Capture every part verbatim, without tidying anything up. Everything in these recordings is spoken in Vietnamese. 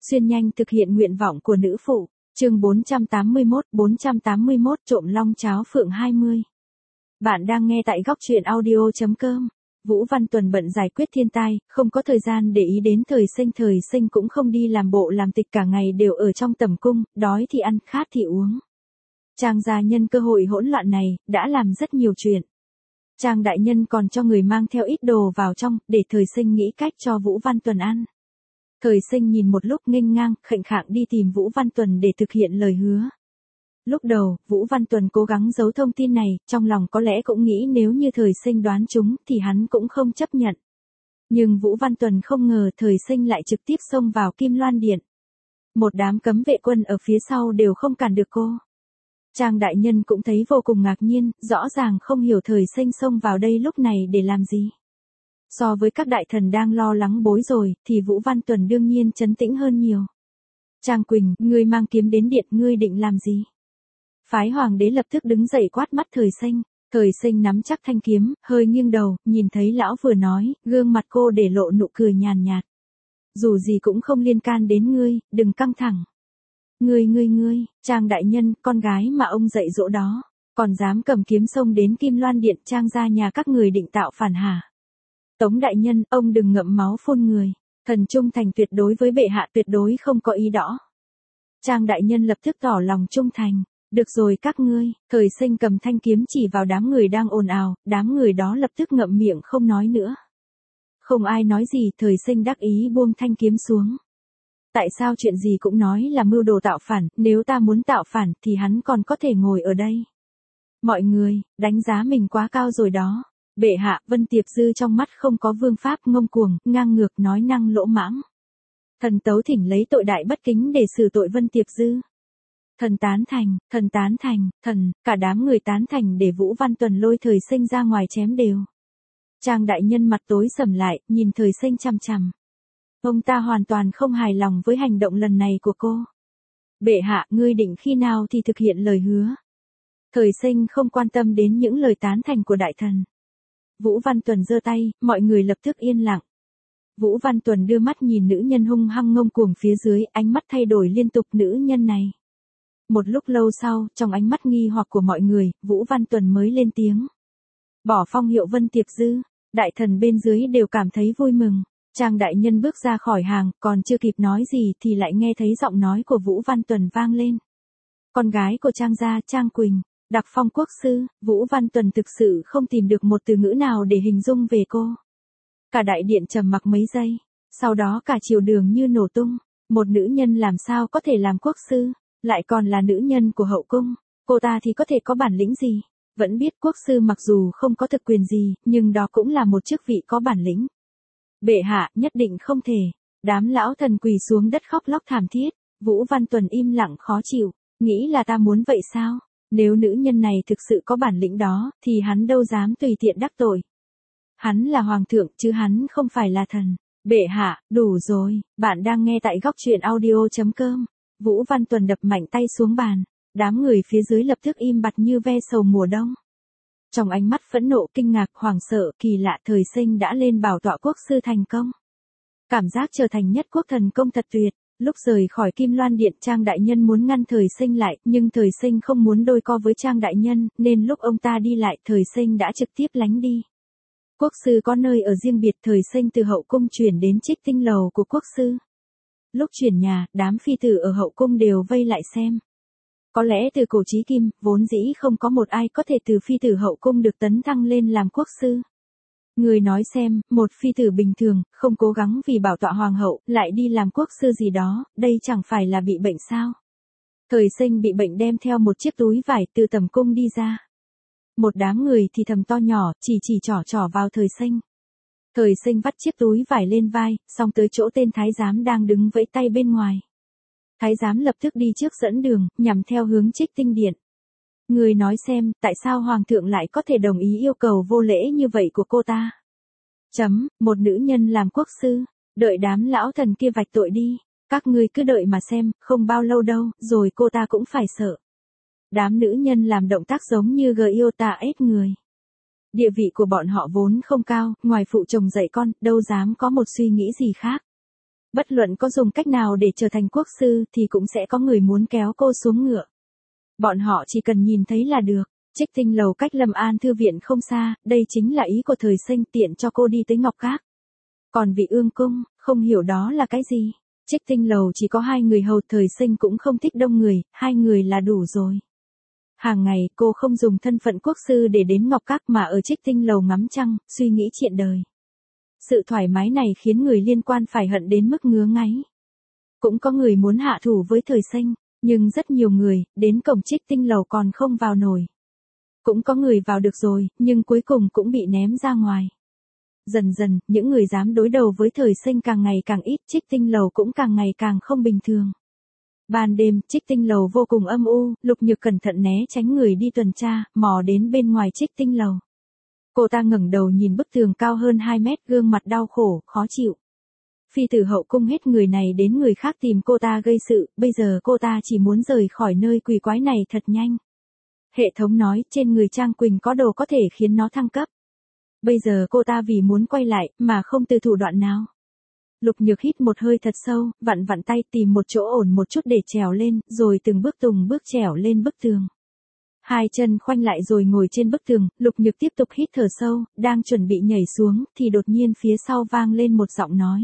xuyên nhanh thực hiện nguyện vọng của nữ phụ. Chương bốn trăm tám mươi mốt, bốn trăm tám mươi mốt trộm long cháo phượng hai mươi. Bạn đang nghe tại góc truyện audio chấm com. Vũ Văn Tuần bận giải quyết thiên tai, không có thời gian để ý đến Thời Sinh. Thời Sinh cũng không đi làm bộ làm tịch, cả ngày đều ở trong tẩm cung, đói thì ăn, khát thì uống. Trang gia nhân cơ hội hỗn loạn này, đã làm rất nhiều chuyện. Trang đại nhân còn cho người mang theo ít đồ vào trong, để Thời Sinh nghĩ cách cho Vũ Văn Tuần ăn. Thời Sinh nhìn một lúc nghênh ngang, khệnh khạng đi tìm Vũ Văn Tuần để thực hiện lời hứa. Lúc đầu, Vũ Văn Tuần cố gắng giấu thông tin này, trong lòng có lẽ cũng nghĩ nếu như Thời Sinh đoán chúng thì hắn cũng không chấp nhận. Nhưng Vũ Văn Tuần không ngờ Thời Sinh lại trực tiếp xông vào Kim Loan Điện. Một đám cấm vệ quân ở phía sau đều không cản được cô. Trang đại nhân cũng thấy vô cùng ngạc nhiên, rõ ràng không hiểu Thời Sinh xông vào đây lúc này để làm gì. So với các đại thần đang lo lắng bối rồi, thì Vũ Văn Tuần đương nhiên trấn tĩnh hơn nhiều. Trang Quỳnh, ngươi mang kiếm đến điện, ngươi định làm gì? Phái hoàng đế lập tức đứng dậy quát mắt Thời Sinh. Thời Sinh nắm chắc thanh kiếm, hơi nghiêng đầu, nhìn thấy lão vừa nói, gương mặt cô để lộ nụ cười nhàn nhạt. Dù gì cũng không liên can đến ngươi, đừng căng thẳng. Ngươi ngươi ngươi, Trang đại nhân, con gái mà ông dạy dỗ đó, còn dám cầm kiếm xông đến Kim Loan Điện, Trang gia nhà các người định tạo phản hả? Tống đại nhân, ông đừng ngậm máu phun người, thần trung thành tuyệt đối với bệ hạ, tuyệt đối không có ý đó. Trang đại nhân lập tức tỏ lòng trung thành. Được rồi các ngươi. Thời Sinh cầm thanh kiếm chỉ vào đám người đang ồn ào, đám người đó lập tức ngậm miệng không nói nữa. Không ai nói gì, Thời Sinh đắc ý buông thanh kiếm xuống. Tại sao chuyện gì cũng nói là mưu đồ tạo phản, nếu ta muốn tạo phản thì hắn còn có thể ngồi ở đây. Mọi người, đánh giá mình quá cao rồi đó. Bệ hạ, Vân Tiệp Dư trong mắt không có vương pháp, ngông cuồng, ngang ngược, nói năng lỗ mãng. Thần tấu thỉnh lấy tội đại bất kính để xử tội Vân Tiệp Dư. Thần tán thành, thần tán thành, thần, cả đám người tán thành để Vũ Văn Tuần lôi Thời Sinh ra ngoài chém đều. Trang đại nhân mặt tối sầm lại, nhìn Thời Sinh chằm chằm. Ông ta hoàn toàn không hài lòng với hành động lần này của cô. Bệ hạ, ngươi định khi nào thì thực hiện lời hứa? Thời Sinh không quan tâm đến những lời tán thành của đại thần. Vũ Văn Tuần giơ tay, mọi người lập tức yên lặng. Vũ Văn Tuần đưa mắt nhìn nữ nhân hung hăng ngông cuồng phía dưới, ánh mắt thay đổi liên tục. Nữ nhân này. Một lúc lâu sau, trong ánh mắt nghi hoặc của mọi người, Vũ Văn Tuần mới lên tiếng. Bỏ phong hiệu Vân Tiệp Dư. Đại thần bên dưới đều cảm thấy vui mừng. Trang đại nhân bước ra khỏi hàng, còn chưa kịp nói gì thì lại nghe thấy giọng nói của Vũ Văn Tuần vang lên. Con gái của Trang gia, Trang Quỳnh, đặc phong quốc sư. Vũ Văn Tuần thực sự không tìm được một từ ngữ nào để hình dung về cô. Cả đại điện trầm mặc mấy giây, sau đó cả triều đường như nổ tung. Một nữ nhân làm sao có thể làm quốc sư, lại còn là nữ nhân của hậu cung, cô ta thì có thể có bản lĩnh gì? Vẫn biết quốc sư mặc dù không có thực quyền gì, nhưng đó cũng là một chức vị có bản lĩnh. Bệ hạ, nhất định không thể. Đám lão thần quỳ xuống đất khóc lóc thảm thiết. Vũ Văn Tuần im lặng khó chịu, nghĩ là ta muốn vậy sao? Nếu nữ nhân này thực sự có bản lĩnh đó, thì hắn đâu dám tùy tiện đắc tội. Hắn là hoàng thượng chứ hắn không phải là thần. Bệ hạ, đủ rồi, bạn đang nghe tại góc truyện audio chấm com. Vũ Văn Tuần đập mạnh tay xuống bàn, đám người phía dưới lập tức im bặt như ve sầu mùa đông. Trong ánh mắt phẫn nộ, kinh ngạc, hoảng sợ, kỳ lạ, Thời Sinh đã lên bảo tọa quốc sư thành công. Cảm giác trở thành nhất quốc thần công thật tuyệt. Lúc rời khỏi Kim Loan Điện, Trang đại nhân muốn ngăn Thời Sinh lại, nhưng Thời Sinh không muốn đôi co với Trang đại nhân, nên lúc ông ta đi lại, Thời Sinh đã trực tiếp lánh đi. Quốc sư có nơi ở riêng biệt, Thời Sinh từ hậu cung chuyển đến Trích Tinh lầu của quốc sư. Lúc chuyển nhà, đám phi tử ở hậu cung đều vây lại xem. Có lẽ từ cổ chí kim, vốn dĩ không có một ai có thể từ phi tử hậu cung được tấn thăng lên làm quốc sư. Người nói xem, một phi tử bình thường, không cố gắng vì bảo tọa hoàng hậu, lại đi làm quốc sư gì đó, đây chẳng phải là bị bệnh sao? Thời Sinh bị bệnh đem theo một chiếc túi vải từ tầm cung đi ra. Một đám người thì thầm to nhỏ, chỉ chỉ trỏ trỏ vào Thời Sinh. Thời Sinh vắt chiếc túi vải lên vai, xong tới chỗ tên thái giám đang đứng vẫy tay bên ngoài. Thái giám lập tức đi trước dẫn đường, nhằm theo hướng Trích Tinh Điện. Người nói xem, tại sao hoàng thượng lại có thể đồng ý yêu cầu vô lễ như vậy của cô ta? Chấm, một nữ nhân làm quốc sư, đợi đám lão thần kia vạch tội đi. Các ngươi cứ đợi mà xem, không bao lâu đâu, rồi cô ta cũng phải sợ. Đám nữ nhân làm động tác giống như gờ yêu ta ép người. Địa vị của bọn họ vốn không cao, ngoài phụ chồng dạy con, đâu dám có một suy nghĩ gì khác. Bất luận có dùng cách nào để trở thành quốc sư thì cũng sẽ có người muốn kéo cô xuống ngựa. Bọn họ chỉ cần nhìn thấy là được. Trích Tinh Lầu cách Lâm An Thư Viện không xa, đây chính là ý của Thời Sinh tiện cho cô đi tới Ngọc Các. Còn vị Ương Cung, không hiểu đó là cái gì. Trích Tinh Lầu chỉ có hai người hầu, Thời Sinh cũng không thích đông người, hai người là đủ rồi. Hàng ngày cô không dùng thân phận quốc sư để đến Ngọc Các mà ở Trích Tinh Lầu ngắm trăng, suy nghĩ chuyện đời. Sự thoải mái này khiến người liên quan phải hận đến mức ngứa ngáy. Cũng có người muốn hạ thủ với Thời Sinh, nhưng rất nhiều người, đến cổng Trích Tinh Lầu còn không vào nổi. Cũng có người vào được rồi, nhưng cuối cùng cũng bị ném ra ngoài. Dần dần, những người dám đối đầu với Thời Sinh càng ngày càng ít, Trích Tinh Lầu cũng càng ngày càng không bình thường. Ban đêm, Trích Tinh Lầu vô cùng âm u, Lục Nhược cẩn thận né tránh người đi tuần tra, mò đến bên ngoài Trích Tinh Lầu. Cô ta ngẩng đầu nhìn bức tường cao hơn hai mét, gương mặt đau khổ, khó chịu. Phi tử hậu cung hết người này đến người khác tìm cô ta gây sự, bây giờ cô ta chỉ muốn rời khỏi nơi quỷ quái này thật nhanh. Hệ thống nói trên người Trang Quỳnh có đồ có thể khiến nó thăng cấp. Bây giờ cô ta vì muốn quay lại, mà không từ thủ đoạn nào. Lục Nhược hít một hơi thật sâu, vặn vặn tay tìm một chỗ ổn một chút để trèo lên, rồi từng bước từng bước trèo lên bức tường. Hai chân khoanh lại rồi ngồi trên bức tường, Lục Nhược tiếp tục hít thở sâu, đang chuẩn bị nhảy xuống, thì đột nhiên phía sau vang lên một giọng nói.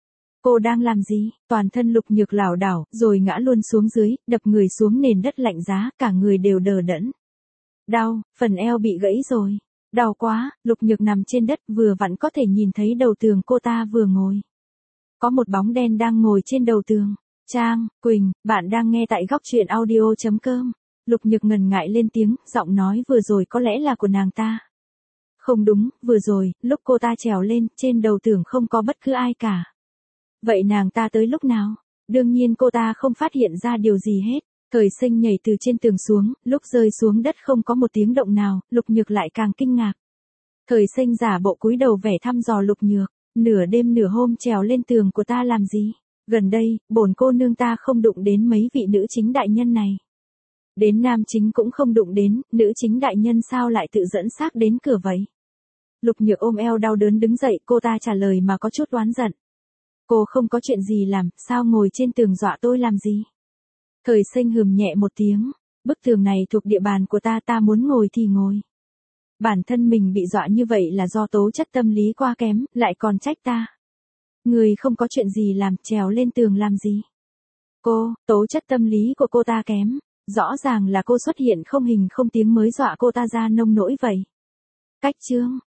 Cô đang làm gì? Toàn thân Lục Nhược lảo đảo, rồi ngã luôn xuống dưới, đập người xuống nền đất lạnh giá, cả người đều đờ đẫn. Đau, phần eo bị gãy rồi. Đau quá, Lục Nhược nằm trên đất, vừa vặn có thể nhìn thấy đầu tường cô ta vừa ngồi. Có một bóng đen đang ngồi trên đầu tường. Trang Quỳnh, bạn đang nghe tại góc truyện audio chấm com. Lục Nhược ngần ngại lên tiếng, giọng nói vừa rồi có lẽ là của nàng ta. Không đúng, vừa rồi, lúc cô ta trèo lên, trên đầu tường không có bất cứ ai cả. Vậy nàng ta tới lúc nào? Đương nhiên cô ta không phát hiện ra điều gì hết. Thời Sinh nhảy từ trên tường xuống, lúc rơi xuống đất không có một tiếng động nào, Lục Nhược lại càng kinh ngạc. Thời Sinh giả bộ cúi đầu vẻ thăm dò Lục Nhược, nửa đêm nửa hôm trèo lên tường của ta làm gì? Gần đây, bổn cô nương ta không đụng đến mấy vị nữ chính đại nhân này. Đến nam chính cũng không đụng đến, nữ chính đại nhân sao lại tự dẫn xác đến cửa vậy? Lục Nhược ôm eo đau đớn đứng dậy, cô ta trả lời mà có chút oán giận. Cô không có chuyện gì làm, sao ngồi trên tường dọa tôi làm gì? Thời Sinh hừm nhẹ một tiếng, bức tường này thuộc địa bàn của ta, ta muốn ngồi thì ngồi. Bản thân mình bị dọa như vậy là do tố chất tâm lý quá kém, lại còn trách ta. Người không có chuyện gì làm, trèo lên tường làm gì? Cô, tố chất tâm lý của cô ta kém, rõ ràng là cô xuất hiện không hình không tiếng mới dọa cô ta ra nông nỗi vậy. Cách chương,